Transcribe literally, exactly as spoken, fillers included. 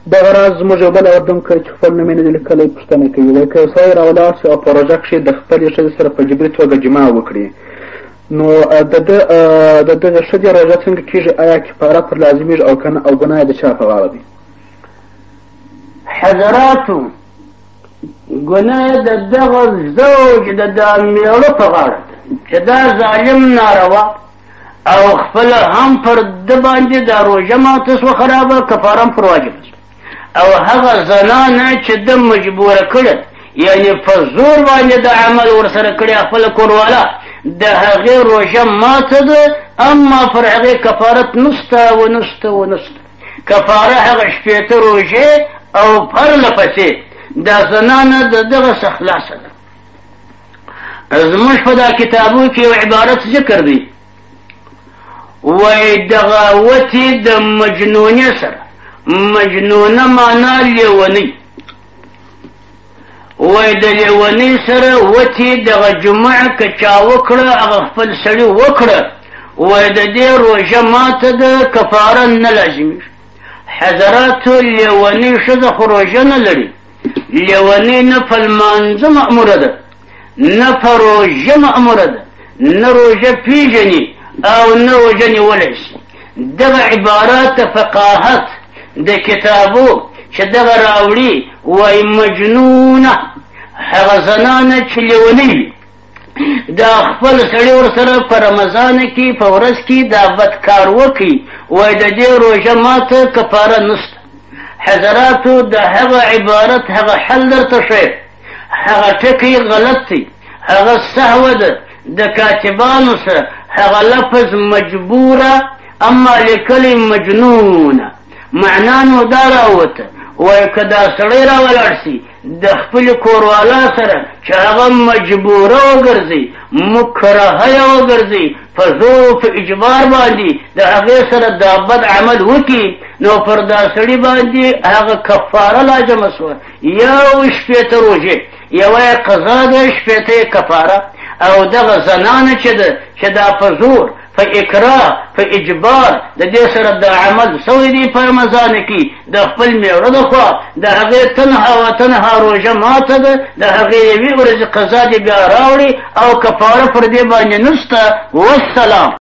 دغه راز زموږ یو بل اورېدونکی چې خپل نوم یې نه دی لیکلی پوښتنه کوي، وایي که یو سړی راولاړ شي او په روژه کښې د خپلې ښځې سره په جبري توګه جماع وکړي، نو د ده د دغه ښځې روژه څنګه کېږي؟ آیا کفاره پر لازمېږي او که نه؟ او ګناه یې د چا په غاړه دی؟ حضراتو، ګناه یې د دغه زوج د دا مېړه په غاړه ده چې دا ظالم ناروا او خپله هم پر ده باندې دا روژه ماته سوه خرابه، کفاره هم پر واجبه سوه. او هغه زنانه چې ده مجبوره کړه، یعنې په زور باندې د عمل ورسره کړی خپله کورواله، د هغې روژه ماته ده، اما پر هغې کفارت نسته و نسته و نسته. کفاره هغه شپېته روژې او پرله پسې دا زنانه د دغه څخه خلاصه ده. زموږ په دا کتابو کې یو عبارت ذکر دی، وایي دغه وتې د مجنونې سره، مجنونه معنا لیونۍ، وایي د لیونۍ سره وتې دغه جمعه که چا وکړه هغه خپل سړي وکړه، وایي د دې روژه ماته ده، کفاره نه لازمېږي. حضراتو، لیونۍ ښځه خو روژه نه لري، لیونۍ نه په لمانځه مأموره ده، نه په روژه مأموره ده، نه روژه پیژني او نه روژه نیولی شي. دغه عبارات فقاهت د کتابو چې دغه راوړي، وایي مجنونه هغه زنانه چې لیونۍ وي، دا خپل سړي ورسره په رمضان کې په ورځ کې دا بدکار وکړي، وایي د دې روژه ماته کفاره نسته. حضراتو، د هغه عبارت هغه حل درته ښیي، هغه ټکی غلط دی، هغه سهوه ده د کاتبانو سره، هغه لفظ مجبوره اما لیکلی مجنونه، معنا نو دا راوته، وایي که دا سړی راولاړ شي د خپلې کوروالا سره چې هغه مجبوره وګرځي، مکرهه یې وګرځي، په زور په اجبار باندې د هغې سره دا بد عمل وکړي، نو پر دا سړي باندې هغه کفاره لازمه سوه، یو شپېته روژې، یوه یې قضا ده، شپېته یې کفاره. او دغه زنانه چې ده چې دا په زور، په اکراه، په اجبار د دې سره د عمل سوی دی په رمضان کې د خپل مېړه د خوا، د هغې تنها و تنها روژه ماته ده، د هغې یوې ورځې قضا دې بیا راوړي او کفاره پر دې باندې نشته. والسلام.